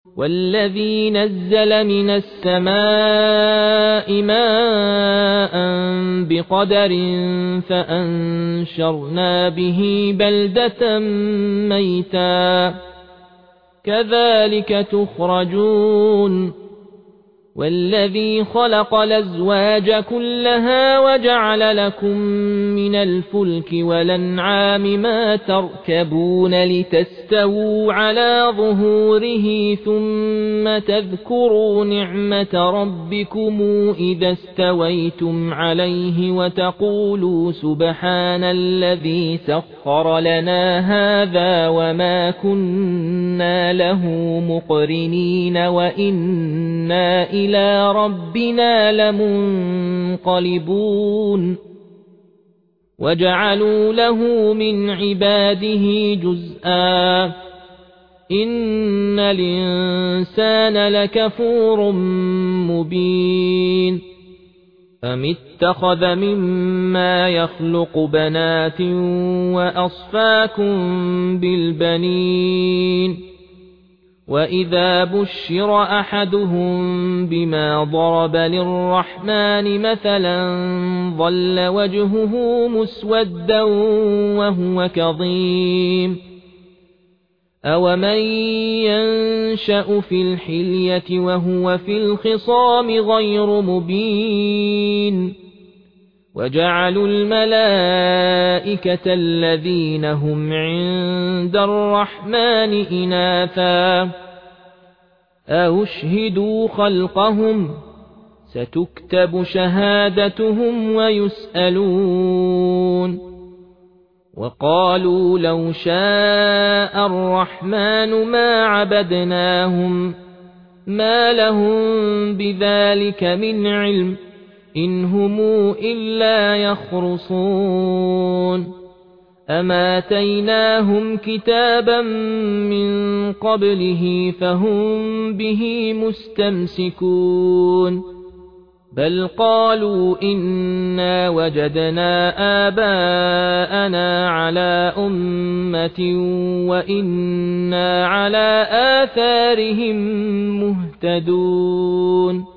والذي نزل من السماء ماء بقدر فأنشرنا به بلدة ميتا كذلك تخرجون والذي خلق الأزواج كلها وجعل لكم من الفلك والأنعام ما تركبون لتستووا على ظهوره ثم تذكروا نعمة ربكم إذا استويتم عليه وتقولوا سبحان الذي سخر لنا هذا وما كنا له مقرنين وإنا إلى ربنا لمنقلبون وجعلوا له من عباده جزءا إن الإنسان لكفور مبين أم اتخذ مما يخلق بنات وأصفاكم بالبنين وإذا بشر أحدهم بما ضرب للرحمن مثلا ظل وجهه مسودا وهو كظيم أومن ينشأ في الحلية وهو في الخصام غير مبين وجعلوا الملائكة الذين هم عند الرحمن إناثا أشهدوا خلقهم ستكتب شهادتهم ويسألون وقالوا لو شاء الرحمن ما عبدناهم ما لهم بذلك من علم إن هم إلا يخرصون أما آتيناهم كتابا من قبله فهم به مستمسكون بل قالوا إنا وجدنا آباءنا على أمة وإنا على آثارهم مهتدون